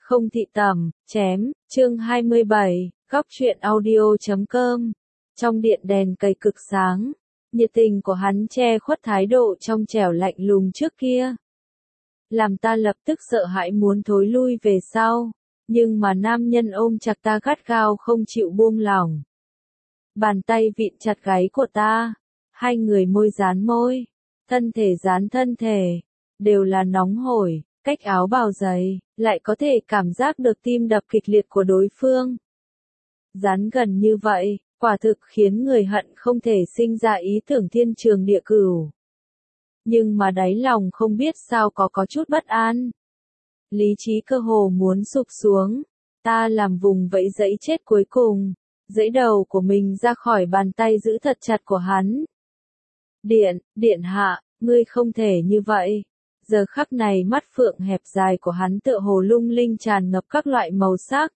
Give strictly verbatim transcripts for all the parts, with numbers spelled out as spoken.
Không thị tẩm, chém, chương hai mươi bảy, góc truyện audio chấm com. Trong điện đèn cầy cực sáng, nhiệt tình của hắn che khuất thái độ trong trẻo lạnh lùng trước kia. Làm ta lập tức sợ hãi muốn thối lui về sau, nhưng mà nam nhân ôm chặt ta gắt gao không chịu buông lỏng. Bàn tay vịn chặt gáy của ta, hai người môi dán môi, thân thể dán thân thể, đều là nóng hổi. Cách áo bào dày, lại có thể cảm giác được tim đập kịch liệt của đối phương. Dán gần như vậy, quả thực khiến người hận không thể sinh ra ý tưởng thiên trường địa cửu. Nhưng mà đáy lòng không biết sao có có chút bất an. Lý trí cơ hồ muốn sụp xuống, ta làm vùng vẫy dẫy chết cuối cùng, dẫy đầu của mình ra khỏi bàn tay giữ thật chặt của hắn. Điện, điện hạ, ngươi không thể như vậy. Giờ khắc này mắt phượng hẹp dài của hắn tựa hồ lung linh tràn ngập các loại màu sắc.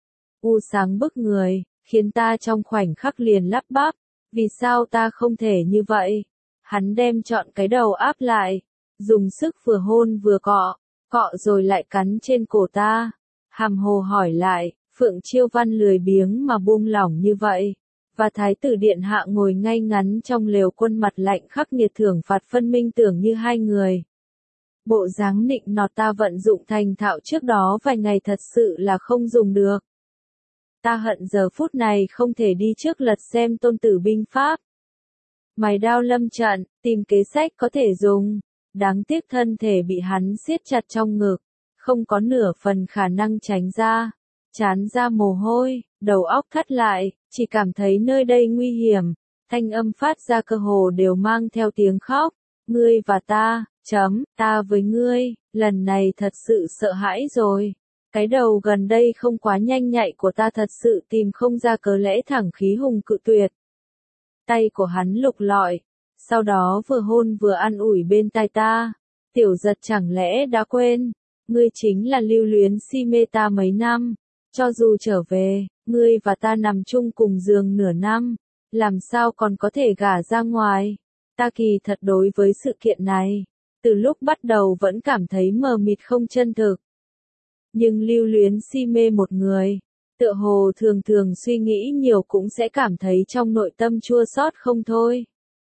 U sáng bức người, khiến ta trong khoảnh khắc liền lắp bắp, vì sao ta không thể như vậy? Hắn đem trọn cái đầu áp lại, dùng sức vừa hôn vừa cọ, cọ rồi lại cắn trên cổ ta. Hàm hồ hỏi lại, Phượng Chiêu Văn lười biếng mà buông lỏng như vậy. Và thái tử điện hạ ngồi ngay ngắn trong lều quân mặt lạnh khắc nghiệt thưởng phạt phân minh tưởng như hai người. Bộ dáng nịnh nọt ta vận dụng thành thạo trước đó vài ngày thật sự là không dùng được. Ta hận giờ phút này không thể đi trước lật xem tôn tử binh pháp. Mày đao lâm trận, tìm kế sách có thể dùng. Đáng tiếc thân thể bị hắn siết chặt trong ngực, không có nửa phần khả năng tránh ra. Chán ra mồ hôi, đầu óc thắt lại, chỉ cảm thấy nơi đây nguy hiểm. Thanh âm phát ra cơ hồ đều mang theo tiếng khóc. Ngươi và ta. Chấm, ta với ngươi, lần này thật sự sợ hãi rồi. Cái đầu gần đây không quá nhanh nhạy của ta thật sự tìm không ra cớ lẽ thẳng khí hùng cự tuyệt. Tay của hắn lục lọi, sau đó vừa hôn vừa an ủi bên tai ta. Tiểu giật chẳng lẽ đã quên, ngươi chính là lưu luyến si mê ta mấy năm. Cho dù trở về, ngươi và ta nằm chung cùng giường nửa năm, làm sao còn có thể gả ra ngoài. Ta kỳ thật đối với sự kiện này. Từ lúc bắt đầu vẫn cảm thấy mờ mịt không chân thực. Nhưng lưu luyến si mê một người, tựa hồ thường thường suy nghĩ nhiều cũng sẽ cảm thấy trong nội tâm chua xót không thôi.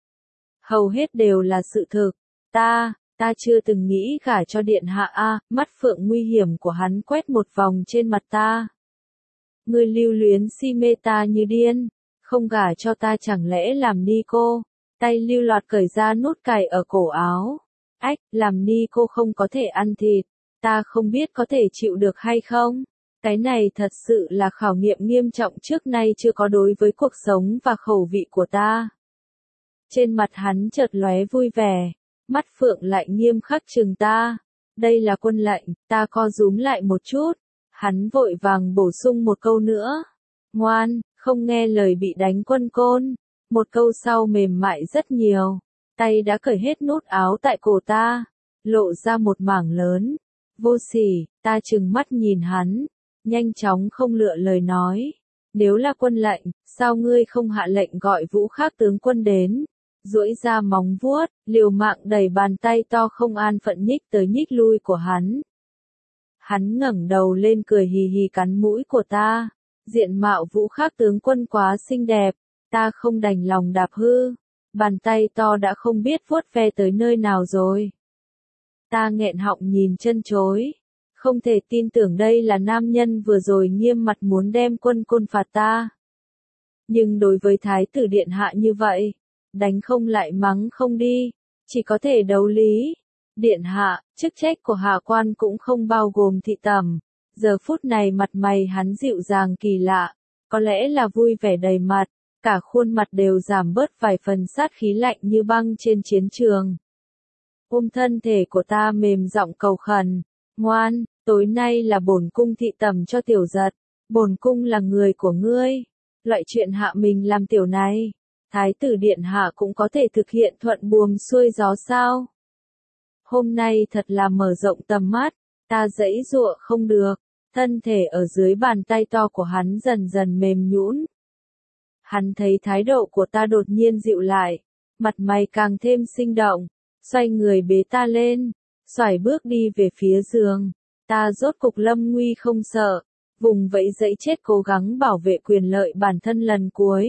Hầu hết đều là sự thực. Ta, ta chưa từng nghĩ gả cho điện hạ a. Mắt phượng nguy hiểm của hắn quét một vòng trên mặt ta. Ngươi lưu luyến si mê ta như điên, không gả cho ta chẳng lẽ làm ni cô. Tay lưu loạt cởi ra nút cài ở cổ áo. Ách, làm ni cô không có thể ăn thịt, ta không biết có thể chịu được hay không. Cái này thật sự là khảo nghiệm nghiêm trọng trước nay chưa có đối với cuộc sống và khẩu vị của ta. Trên mặt hắn chợt lóe vui vẻ, mắt phượng lại nghiêm khắc trừng ta. Đây là quân lệnh, ta co rúm lại một chút. Hắn vội vàng bổ sung một câu nữa. Ngoan, không nghe lời bị đánh quân côn. Một câu sau mềm mại rất nhiều. Tay đã cởi hết nút áo tại cổ ta, lộ ra một mảng lớn. Vô sỉ, ta trừng mắt nhìn hắn, nhanh chóng không lựa lời nói. Nếu là quân lệnh, sao ngươi không hạ lệnh gọi Vũ Khác tướng quân đến? Duỗi ra móng vuốt, liều mạng đẩy bàn tay to không an phận nhích tới nhích lui của hắn. Hắn ngẩng đầu lên cười hì hì cắn mũi của ta. Diện mạo Vũ Khác tướng quân quá xinh đẹp, ta không đành lòng đạp hư. Bàn tay to đã không biết vuốt ve tới nơi nào rồi. Ta nghẹn họng nhìn chân chối. Không thể tin tưởng đây là nam nhân vừa rồi nghiêm mặt muốn đem quân côn phạt ta. Nhưng đối với thái tử điện hạ như vậy, đánh không lại mắng không đi, chỉ có thể đấu lý. Điện hạ, chức trách của hạ quan cũng không bao gồm thị tẩm. Giờ phút này mặt mày hắn dịu dàng kỳ lạ, có lẽ là vui vẻ đầy mặt. Cả khuôn mặt đều giảm bớt vài phần sát khí lạnh như băng trên chiến trường. Ôm thân thể của ta mềm giọng cầu khẩn. Ngoan, tối nay là bổn cung thị tẩm cho tiểu giật. Bổn cung là người của ngươi. Loại chuyện hạ mình làm tiểu này, thái tử điện hạ cũng có thể thực hiện thuận buồm xuôi gió sao? Hôm nay thật là mở rộng tầm mắt. Ta giãy giụa không được. Thân thể ở dưới bàn tay to của hắn dần dần mềm nhũn. Hắn thấy thái độ của ta đột nhiên dịu lại, mặt mày càng thêm sinh động, xoay người bế ta lên, xoài bước đi về phía giường. ta rốt cục lâm nguy không sợ, vùng vẫy dẫy chết cố gắng bảo vệ quyền lợi bản thân lần cuối.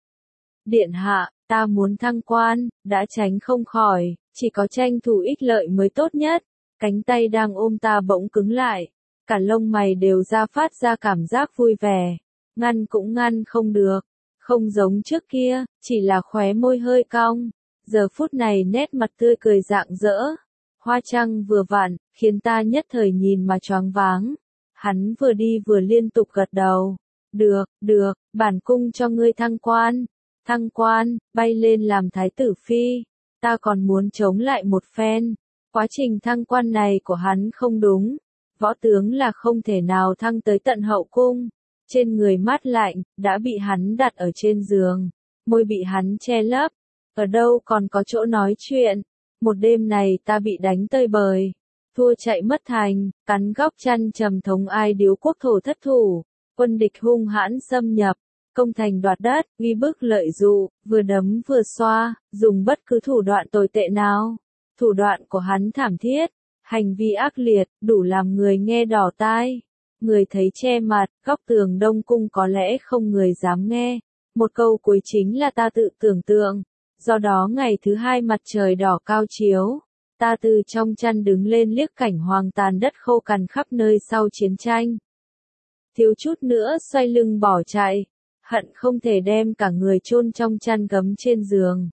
Điện hạ, ta muốn thăng quan, đã tránh không khỏi, chỉ có tranh thủ ích lợi mới tốt nhất. Cánh tay đang ôm ta bỗng cứng lại, cả lông mày đều ra phát ra cảm giác vui vẻ, ngăn cũng ngăn không được, không giống trước kia, chỉ là khóe môi hơi cong, giờ phút này nét mặt tươi cười rạng rỡ, hoa trăng vừa vặn, khiến ta nhất thời nhìn mà choáng váng. Hắn vừa đi vừa liên tục gật đầu, được, được, bản cung cho ngươi thăng quan, thăng quan, bay lên làm thái tử phi, ta còn muốn chống lại một phen. Quá trình thăng quan này của hắn không đúng, võ tướng là không thể nào thăng tới tận hậu cung, trên người mát lạnh, đã bị hắn đặt ở trên giường, môi bị hắn che lấp, ở đâu còn có chỗ nói chuyện, một đêm này ta bị đánh tơi bời, thua chạy mất thành, cắn góc chăn trầm thống ai điếu quốc thổ thất thủ, quân địch hung hãn xâm nhập, công thành đoạt đất, uy bức lợi dụ, vừa đấm vừa xoa, dùng bất cứ thủ đoạn tồi tệ nào. Thủ đoạn của hắn thảm thiết, hành vi ác liệt, đủ làm người nghe đỏ tai. Người thấy che mặt, góc tường Đông Cung có lẽ không người dám nghe. Một câu cuối chính là ta tự tưởng tượng. Do đó ngày thứ hai mặt trời đỏ cao chiếu, ta từ trong chăn đứng lên liếc cảnh hoang tàn đất khô cằn khắp nơi sau chiến tranh. Thiếu chút nữa xoay lưng bỏ chạy, hận không thể đem cả người chôn trong chăn gấm trên giường.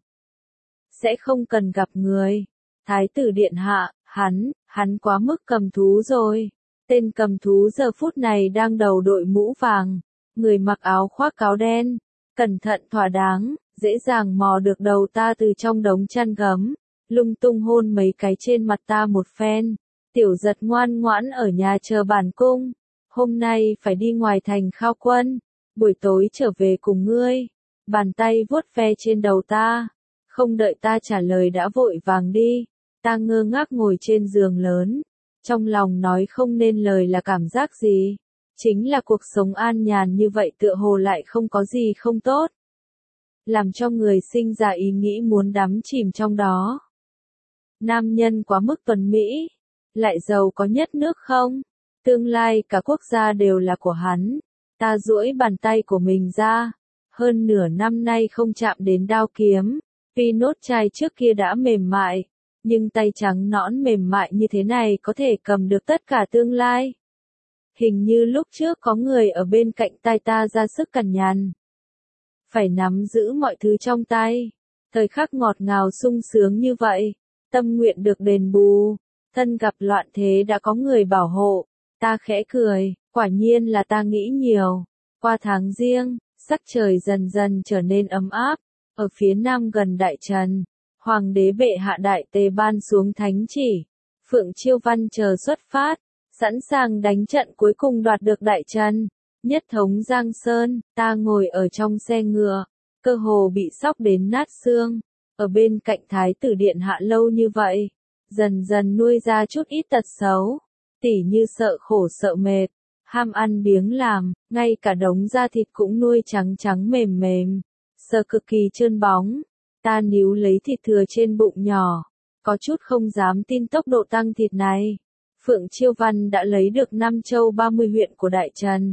Sẽ không cần gặp người. Thái tử điện hạ, hắn, hắn quá mức cầm thú rồi. Tên cầm thú giờ phút này đang đầu đội mũ vàng, người mặc áo khoác áo đen, cẩn thận thỏa đáng, dễ dàng mò được đầu ta từ trong đống chăn gấm, lung tung hôn mấy cái trên mặt ta một phen. Tiểu giật ngoan ngoãn ở nhà chờ bản cung, hôm nay phải đi ngoài thành khao quân, buổi tối trở về cùng ngươi. Bàn tay vuốt ve trên đầu ta, không đợi ta trả lời đã vội vàng đi. Ta ngơ ngác ngồi trên giường lớn, trong lòng nói không nên lời là cảm giác gì, chính là cuộc sống an nhàn như vậy tựa hồ lại không có gì không tốt, làm cho người sinh ra ý nghĩ muốn đắm chìm trong đó. Nam nhân quá mức tuấn mỹ, lại giàu có nhất nước không, tương lai cả quốc gia đều là của hắn. Ta duỗi bàn tay của mình ra, hơn nửa năm nay không chạm đến đao kiếm, vì nốt chai trước kia đã mềm mại. Nhưng tay trắng nõn mềm mại như thế này có thể cầm được tất cả tương lai. Hình như lúc trước có người ở bên cạnh tai ta ra sức cằn nhằn. Phải nắm giữ mọi thứ trong tay. Thời khắc ngọt ngào sung sướng như vậy. Tâm nguyện được đền bù. Thân gặp loạn thế đã có người bảo hộ. Ta khẽ cười, quả nhiên là ta nghĩ nhiều. Qua tháng giêng, sắc trời dần dần trở nên ấm áp. Ở phía nam gần Đại Trần. Hoàng đế bệ hạ đại tề ban xuống thánh chỉ, Phượng Chiêu Văn chờ xuất phát, sẵn sàng đánh trận cuối cùng đoạt được Đại Trần, nhất thống Giang Sơn. Ta ngồi ở trong xe ngựa, cơ hồ bị sóc đến nát xương, ở bên cạnh thái tử điện hạ lâu như vậy, dần dần nuôi ra chút ít tật xấu, tỉ như sợ khổ sợ mệt, ham ăn biếng làm, ngay cả đống da thịt cũng nuôi trắng trắng mềm mềm, sờ cực kỳ trơn bóng. Ta níu lấy thịt thừa trên bụng nhỏ, có chút không dám tin tốc độ tăng thịt này. Phượng Chiêu Văn đã lấy được năm châu ba mươi huyện của Đại Trần.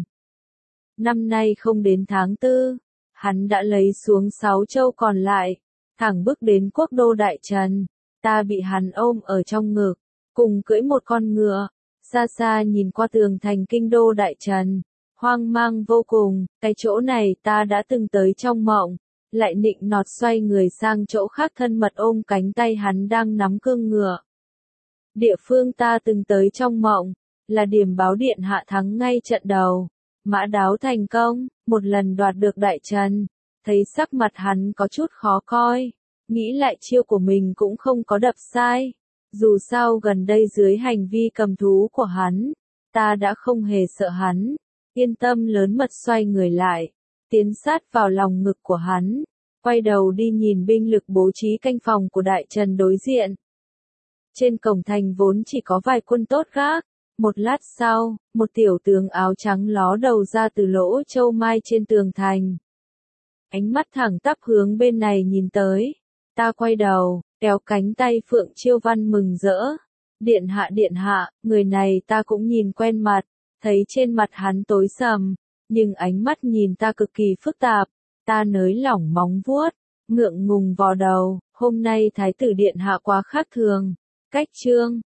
Năm nay không đến tháng tư, hắn đã lấy xuống sáu châu còn lại, thẳng bước đến quốc đô Đại Trần. Ta bị hắn ôm ở trong ngực, cùng cưỡi một con ngựa, xa xa nhìn qua tường thành kinh đô Đại Trần, hoang mang vô cùng. Cái chỗ này ta đã từng tới trong mộng. Lại nịnh nọt xoay người sang chỗ khác thân mật ôm cánh tay hắn đang nắm cương ngựa. Địa phương ta từng tới trong mộng, là điểm báo điện hạ thắng ngay trận đầu. Mã Đáo thành công, một lần đoạt được Đại Trần. Thấy sắc mặt hắn có chút khó coi, nghĩ lại chiêu của mình cũng không có đập sai. Dù sao gần đây dưới hành vi cầm thú của hắn, ta đã không hề sợ hắn, yên tâm lớn mật xoay người lại. Tiến sát vào lòng ngực của hắn, quay đầu đi nhìn binh lực bố trí canh phòng của Đại Trần đối diện. Trên cổng thành vốn chỉ có vài quân tốt gác, một lát sau, một tiểu tướng áo trắng ló đầu ra từ lỗ châu mai trên tường thành. Ánh mắt thẳng tắp hướng bên này nhìn tới, ta quay đầu, kéo cánh tay Phượng Chiêu Văn mừng rỡ, Điện hạ điện hạ, người này ta cũng nhìn quen mặt, thấy trên mặt hắn tối sầm, nhưng ánh mắt nhìn ta cực kỳ phức tạp, ta nới lỏng móng vuốt, ngượng ngùng vò đầu, hôm nay thái tử điện hạ quá khác thường, cách trương.